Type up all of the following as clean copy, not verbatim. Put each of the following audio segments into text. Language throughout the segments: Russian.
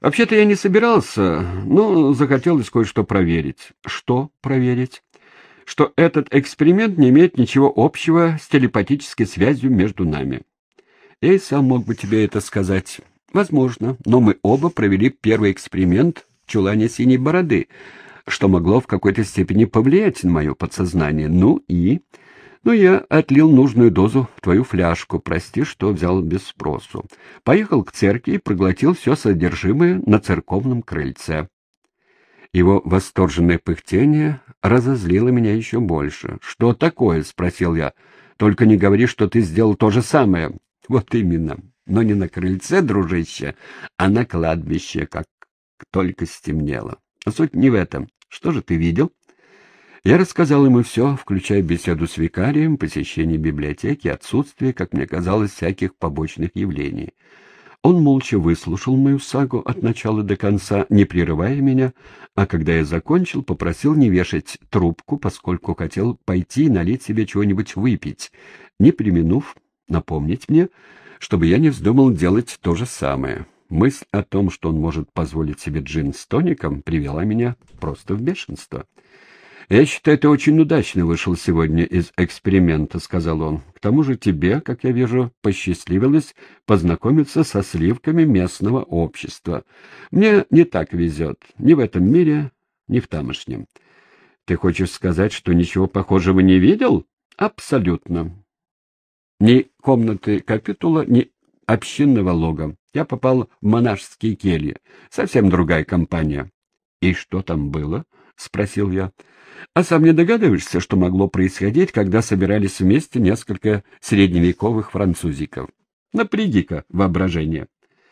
Вообще-то я не собирался, но захотелось кое-что проверить. Что проверить? Что этот эксперимент не имеет ничего общего с телепатической связью между нами. Я и сам мог бы тебе это сказать. Возможно, но мы оба провели первый эксперимент в чулане Синей Бороды, что могло в какой-то степени повлиять на мое подсознание. Ну, я отлил нужную дозу в твою фляжку, прости, что взял без спросу. Поехал к церкви и проглотил все содержимое на церковном крыльце. Его восторженное пыхтение разозлило меня еще больше. «Что такое?» — спросил я. «Только не говори, что ты сделал то же самое». «Вот именно. Но не на крыльце, дружище, а на кладбище, как только стемнело. А суть не в этом. Что же ты видел?» Я рассказал ему все, включая беседу с викарием, посещение библиотеки, отсутствие, как мне казалось, всяких побочных явлений. Он молча выслушал мою сагу от начала до конца, не прерывая меня, а когда я закончил, попросил не вешать трубку, поскольку хотел пойти и налить себе чего-нибудь выпить, не преминув напомнить мне, чтобы я не вздумал делать то же самое. Мысль о том, что он может позволить себе джин с тоником, привела меня просто в бешенство. «Я считаю, ты очень удачно вышел сегодня из эксперимента», — сказал он. «К тому же тебе, как я вижу, посчастливилось познакомиться со сливками местного общества. Мне не так везет, ни в этом мире, ни в тамошнем». «Ты хочешь сказать, что ничего похожего не видел?» «Абсолютно. Ни комнаты капитула, ни общинного лога. Я попал в монашеские кельи. Совсем другая компания». «И что там было?» — спросил я. «А сам не догадываешься, что могло происходить, когда собирались вместе несколько средневековых французиков? Напряги-ка воображение».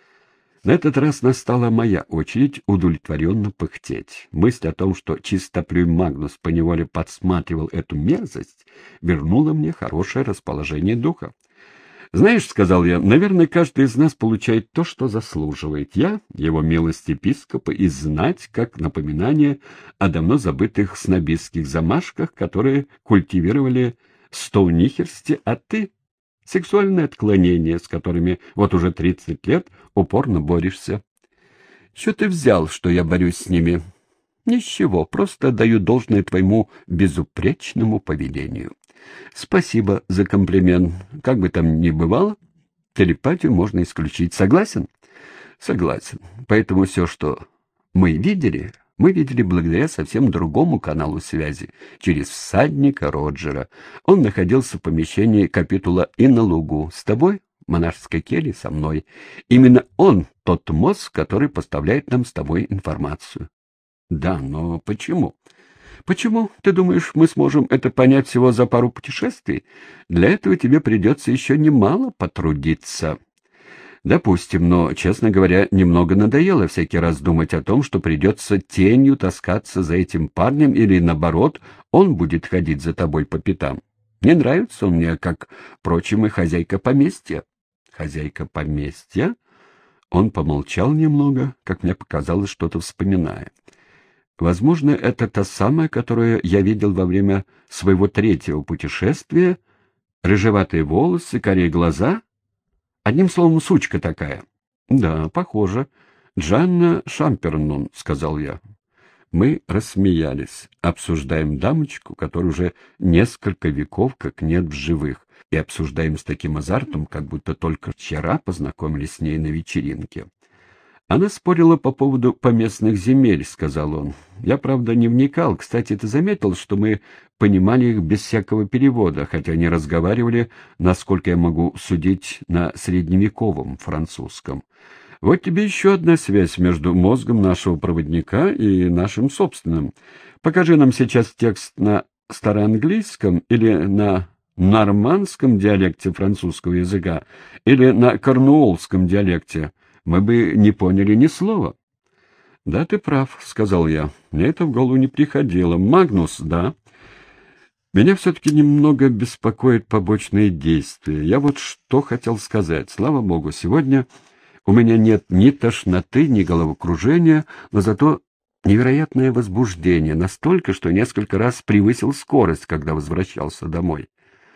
На этот раз настала моя очередь удовлетворенно пыхтеть. Мысль о том, что чистоплюй Магнус поневоле подсматривал эту мерзость, вернула мне хорошее расположение духа. «Знаешь, — сказал я, — наверное, каждый из нас получает то, что заслуживает. Я, его милость епископа, и знать, как напоминание о давно забытых снобистских замашках, которые культивировали стоунихерсти, а ты — сексуальные отклонения, с которыми вот уже 30 лет упорно борешься. Что ты взял, что я борюсь с ними? Ничего, просто даю должное твоему безупречному поведению». «Спасибо за комплимент. Как бы там ни бывало, телепатию можно исключить. Согласен?» «Согласен. Поэтому все, что мы видели благодаря совсем другому каналу связи, через всадника Роджера. Он находился в помещении капитула и на лугу. С тобой, в монашеской келье, со мной. Именно он тот мозг, который поставляет нам с тобой информацию». «Да, но почему?» «Почему, ты думаешь, мы сможем это понять всего за пару путешествий? Для этого тебе придется еще немало потрудиться». «Допустим, но, честно говоря, немного надоело всякий раз думать о том, что придется тенью таскаться за этим парнем или, наоборот, он будет ходить за тобой по пятам. Не нравится он мне, как, впрочем, и хозяйка поместья». «Хозяйка поместья?» Он помолчал немного, как мне показалось, что-то вспоминая. «Возможно, это та самая, которую я видел во время своего третьего путешествия. Рыжеватые волосы, карие глаза. Одним словом, сучка такая». «Да, похоже. Джанна Шампернун», — сказал я. Мы рассмеялись. Обсуждаем дамочку, которая уже несколько веков как нет в живых, и обсуждаем с таким азартом, как будто только вчера познакомились с ней на вечеринке. «Она спорила по поводу поместных земель», — сказал он. «Я, правда, не вникал. Кстати, ты заметил, что мы понимали их без всякого перевода, хотя они разговаривали, насколько я могу судить, на средневековом французском. Вот тебе еще одна связь между мозгом нашего проводника и нашим собственным. Покажи нам сейчас текст на староанглийском или на нормандском диалекте французского языка, или на корнуоллском диалекте. Мы бы не поняли ни слова». «Да, ты прав», — сказал я. «Мне это в голову не приходило. Магнус, да. Меня все-таки немного беспокоит побочные действия. Я вот что хотел сказать. Слава богу, сегодня у меня нет ни тошноты, ни головокружения, но зато невероятное возбуждение, настолько, что несколько раз превысил скорость, когда возвращался домой».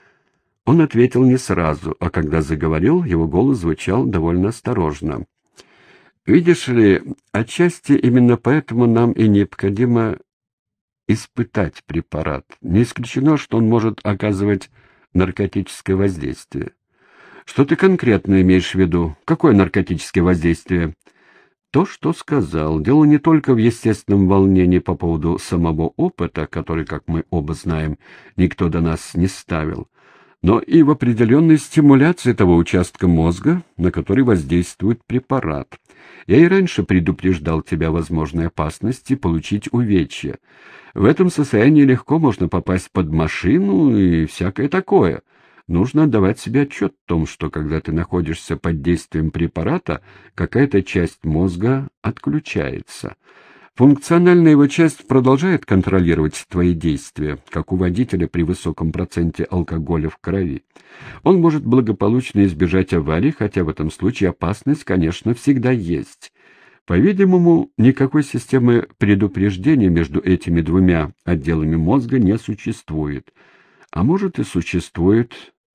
Он ответил не сразу, а когда заговорил, его голос звучал довольно осторожно. Видишь ли, отчасти именно поэтому нам и необходимо испытать препарат. Не исключено, что он может оказывать наркотическое воздействие. Что ты конкретно имеешь в виду? Какое наркотическое воздействие? То, что сказал. Дело не только в естественном волнении по поводу самого опыта, который, как мы оба знаем, никто до нас не ставил, но и в определенной стимуляции того участка мозга, на который воздействует препарат. Я и раньше предупреждал тебя о возможной опасности получить увечья. В этом состоянии легко можно попасть под машину и всякое такое. Нужно отдавать себе отчет в том, что когда ты находишься под действием препарата, какая-то часть мозга отключается. Функциональная его часть продолжает контролировать твои действия, как у водителя при высоком проценте алкоголя в крови. Он может благополучно избежать аварии, хотя в этом случае опасность, конечно, всегда есть. По-видимому, никакой системы предупреждения между этими двумя отделами мозга не существует. А может и существует.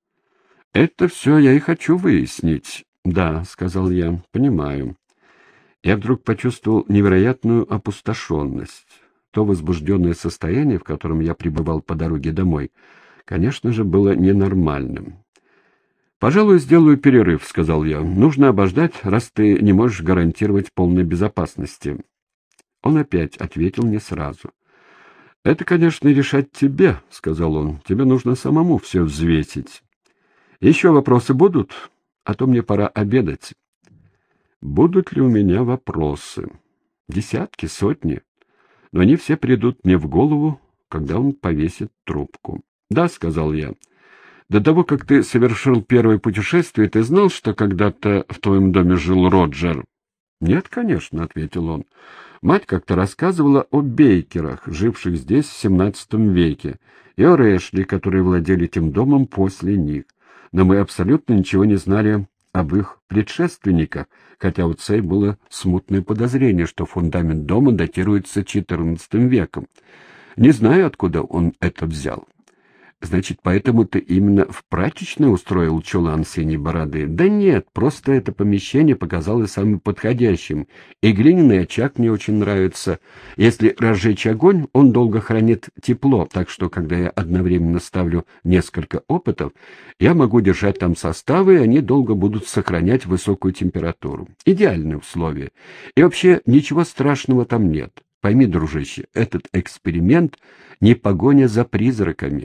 Это все я и хочу выяснить. Да, сказал я, понимаю. Я вдруг почувствовал невероятную опустошенность. То возбужденное состояние, в котором я пребывал по дороге домой, конечно же, было ненормальным. «Пожалуй, сделаю перерыв», — сказал я. «Нужно обождать, раз ты не можешь гарантировать полной безопасности». Он опять ответил не сразу. «Это, конечно, решать тебе», — сказал он. «Тебе нужно самому все взвесить. Еще вопросы будут? А то мне пора обедать». Будут ли у меня вопросы? Десятки, сотни. Но они все придут мне в голову, когда он повесит трубку. «Да», — сказал я. «До того, как ты совершил первое путешествие, ты знал, что когда-то в твоем доме жил Роджер?» «Нет, конечно», — ответил он. «Мать как-то рассказывала о Бейкерах, живших здесь в XVII веке, и о Рэшли, которые владели этим домом после них. Но мы абсолютно ничего не знали об их предшественниках, хотя у Цей было смутное подозрение, что фундамент дома датируется XIV веком. Не знаю, откуда он это взял». «Значит, поэтому ты именно в прачечной устроил чулан синей бороды?» «Да нет, просто это помещение показалось самым подходящим, и глиняный очаг мне очень нравится. Если разжечь огонь, он долго хранит тепло, так что, когда я одновременно ставлю несколько опытов, я могу держать там составы, и они долго будут сохранять высокую температуру. Идеальные условия. И вообще ничего страшного там нет. Пойми, дружище, этот эксперимент не погоня за призраками.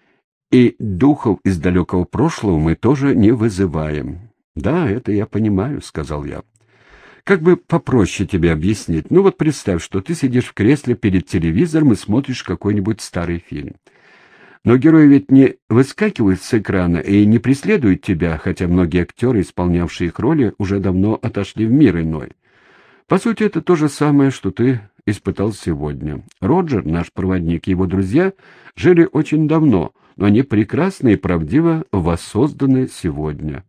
И духов из далекого прошлого мы тоже не вызываем». «Да, это я понимаю», — сказал я. «Как бы попроще тебе объяснить? Ну вот представь, что ты сидишь в кресле перед телевизором и смотришь какой-нибудь старый фильм. Но герои ведь не выскакивают с экрана и не преследуют тебя, хотя многие актеры, исполнявшие их роли, уже давно отошли в мир иной. По сути, это то же самое, что ты испытал сегодня. Роджер, наш проводник, и его друзья жили очень давно, но они прекрасно и правдиво воссозданы сегодня».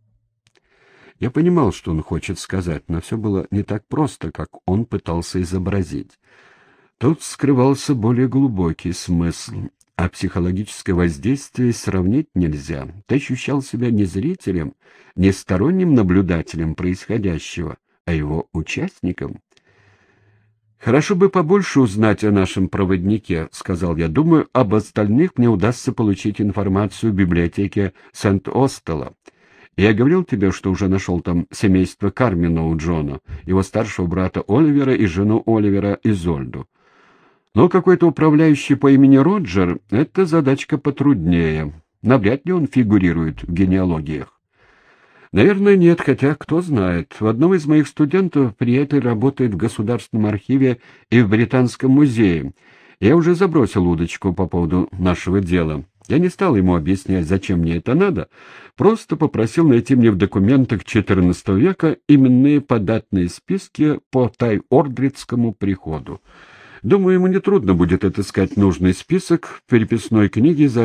Я понимал, что он хочет сказать, но все было не так просто, как он пытался изобразить. Тут скрывался более глубокий смысл, а психологическое воздействие сравнить нельзя. Ты ощущал себя не зрителем, не сторонним наблюдателем происходящего, а его участником. «Хорошо бы побольше узнать о нашем проводнике», — сказал я. «Думаю, об остальных мне удастся получить информацию в библиотеке Сент-Остела. Я говорил тебе, что уже нашел там семейство Кармина у Джона, его старшего брата Оливера и жену Оливера Изольду. Но какой-то управляющий по имени Роджер — это задачка потруднее. Навряд ли он фигурирует в генеалогиях». «Наверное, нет, хотя кто знает. В одном из моих студентов приятель работает в Государственном архиве и в Британском музее. Я уже забросил удочку по поводу нашего дела. Я не стал ему объяснять, зачем мне это надо, просто попросил найти мне в документах XIV века именные податные списки по Тай-Ордридскому приходу. Думаю, ему нетрудно будет отыскать нужный список в переписной книге за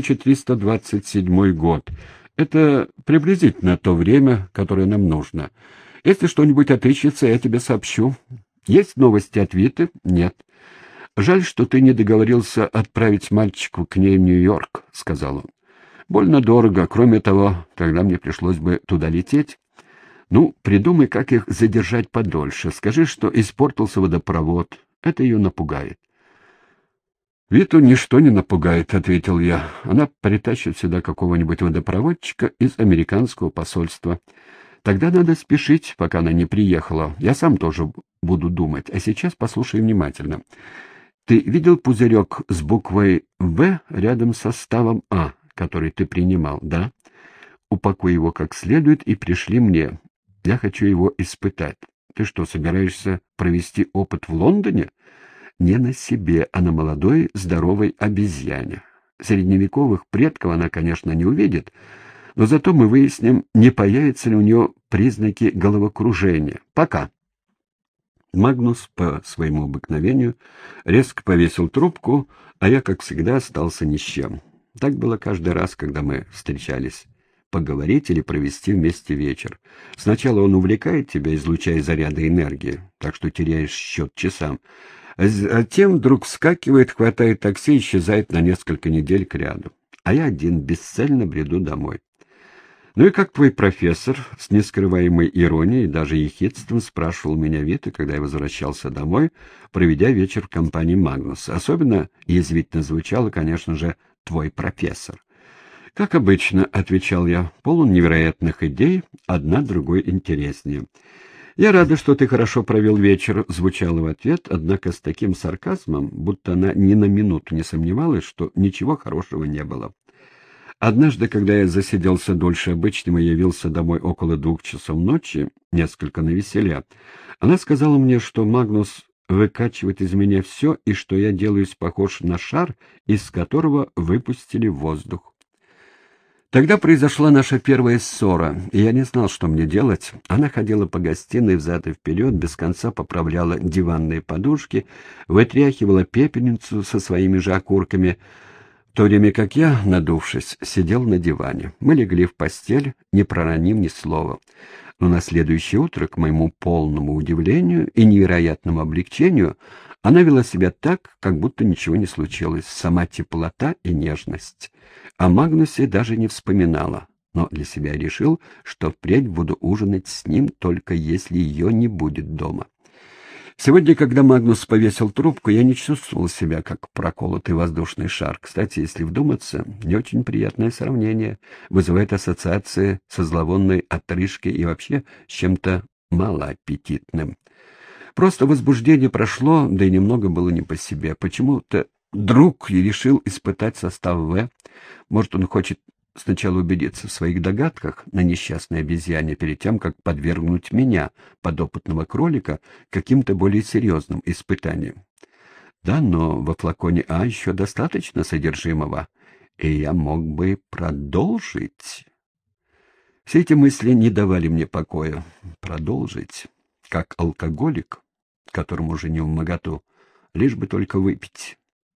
1327 год. Это приблизительно то время, которое нам нужно. Если что-нибудь отыщется, я тебе сообщу. Есть новости от Виты? Нет. Жаль, что ты не договорился отправить мальчику к ней в Нью-Йорк, — сказал он. Больно дорого. Кроме того, тогда мне пришлось бы туда лететь. Ну, придумай, как их задержать подольше. Скажи, что испортился водопровод. Это ее напугает. «Виту ничто не напугает», — ответил я. «Она притащит сюда какого-нибудь водопроводчика из американского посольства. Тогда надо спешить, пока она не приехала. Я сам тоже буду думать. А сейчас послушай внимательно. Ты видел пузырек с буквой «В» рядом со ставом «А», который ты принимал, да? Упакуй его как следует и пришли мне. Я хочу его испытать. Ты что, собираешься провести опыт в Лондоне? Не на себе, а на молодой, здоровой обезьяне. Средневековых предков она, конечно, не увидит, но зато мы выясним, не появятся ли у нее признаки головокружения. Пока. Магнус по своему обыкновению резко повесил трубку, а я, как всегда, остался ни с чем. Так было каждый раз, когда мы встречались. Поговорить или провести вместе вечер. Сначала он увлекает тебя, излучая заряды энергии, так что теряешь счет часам. А затем вдруг вскакивает, хватает такси и исчезает на несколько недель кряду. А я один бесцельно бреду домой. «Ну и как твой профессор?» — с нескрываемой иронией и даже ехидством спрашивал меня Вита, когда я возвращался домой, проведя вечер в компании Магнуса. Особенно язвительно звучало, конечно же, «твой профессор». «Как обычно», — отвечал я, — «полон невероятных идей, одна другой интереснее». «Я рада, что ты хорошо провел вечер», — звучало в ответ, однако с таким сарказмом, будто она ни на минуту не сомневалась, что ничего хорошего не было. Однажды, когда я засиделся дольше обычного и явился домой около 2 часов ночи, несколько навеселя, она сказала мне, что Магнус выкачивает из меня все и что я делаюсь похож на шар, из которого выпустили воздух. Тогда произошла наша первая ссора, и я не знал, что мне делать. Она ходила по гостиной взад и вперед, без конца поправляла диванные подушки, вытряхивала пепельницу со своими же окурками, в то время как я, надувшись, сидел на диване. Мы легли в постель, не проронив ни слова. Но на следующее утро, к моему полному удивлению и невероятному облегчению, она вела себя так, как будто ничего не случилось, сама теплота и нежность. О Магнусе даже не вспоминала, но для себя решил, что впредь буду ужинать с ним, только если ее не будет дома. Сегодня, когда Магнус повесил трубку, я не чувствовал себя как проколотый воздушный шар. Кстати, если вдуматься, не очень приятное сравнение, вызывает ассоциации со зловонной отрыжкой и вообще с чем-то малоаппетитным. Просто возбуждение прошло, да и немного было не по себе. Почему-то друг и решил испытать состав «В». Может, он хочет сначала убедиться в своих догадках на несчастной обезьяне перед тем, как подвергнуть меня, подопытного кролика, каким-то более серьезным испытаниям. Да, но во флаконе А еще достаточно содержимого, и я мог бы продолжить. Все эти мысли не давали мне покоя. Продолжить, как алкоголик, которому уже не вмоготу, лишь бы только выпить.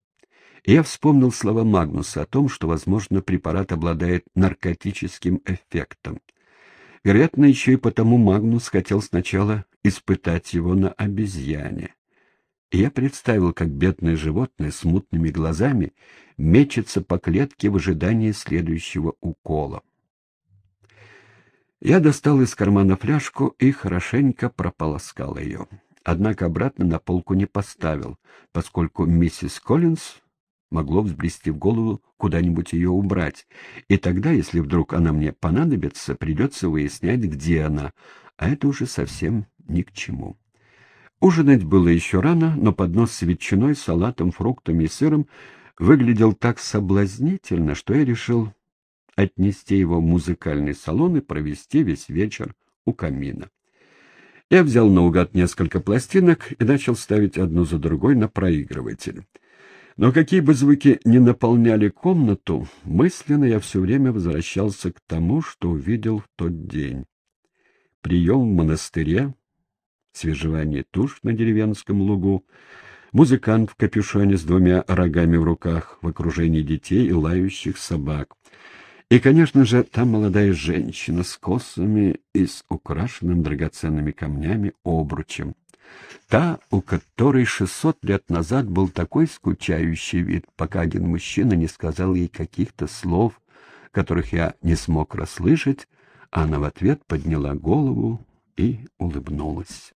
И я вспомнил слова Магнуса о том, что, возможно, препарат обладает наркотическим эффектом. Вероятно, еще и потому Магнус хотел сначала испытать его на обезьяне. И я представил, как бедное животное с мутными глазами мечется по клетке в ожидании следующего укола. Я достал из кармана фляжку и хорошенько прополоскал ее. Однако обратно на полку не поставил, поскольку миссис Коллинз могло взбрести в голову куда-нибудь ее убрать, и тогда, если вдруг она мне понадобится, придется выяснять, где она, а это уже совсем ни к чему. Ужинать было еще рано, но поднос с ветчиной, салатом, фруктами и сыром выглядел так соблазнительно, что я решил отнести его в музыкальный салон и провести весь вечер у камина. Я взял наугад несколько пластинок и начал ставить одну за другой на проигрыватель. Но какие бы звуки ни наполняли комнату, мысленно я все время возвращался к тому, что увидел в тот день. Прием в монастыре, свежевание туш на деревенском лугу, музыкант в капюшоне с 2 рогами в руках в окружении детей и лающих собак. И, конечно же, та молодая женщина с косами и с украшенным драгоценными камнями обручем. Та, у которой 600 лет назад был такой скучающий вид, пока один мужчина не сказал ей каких-то слов, которых я не смог расслышать, Она в ответ подняла голову и улыбнулась.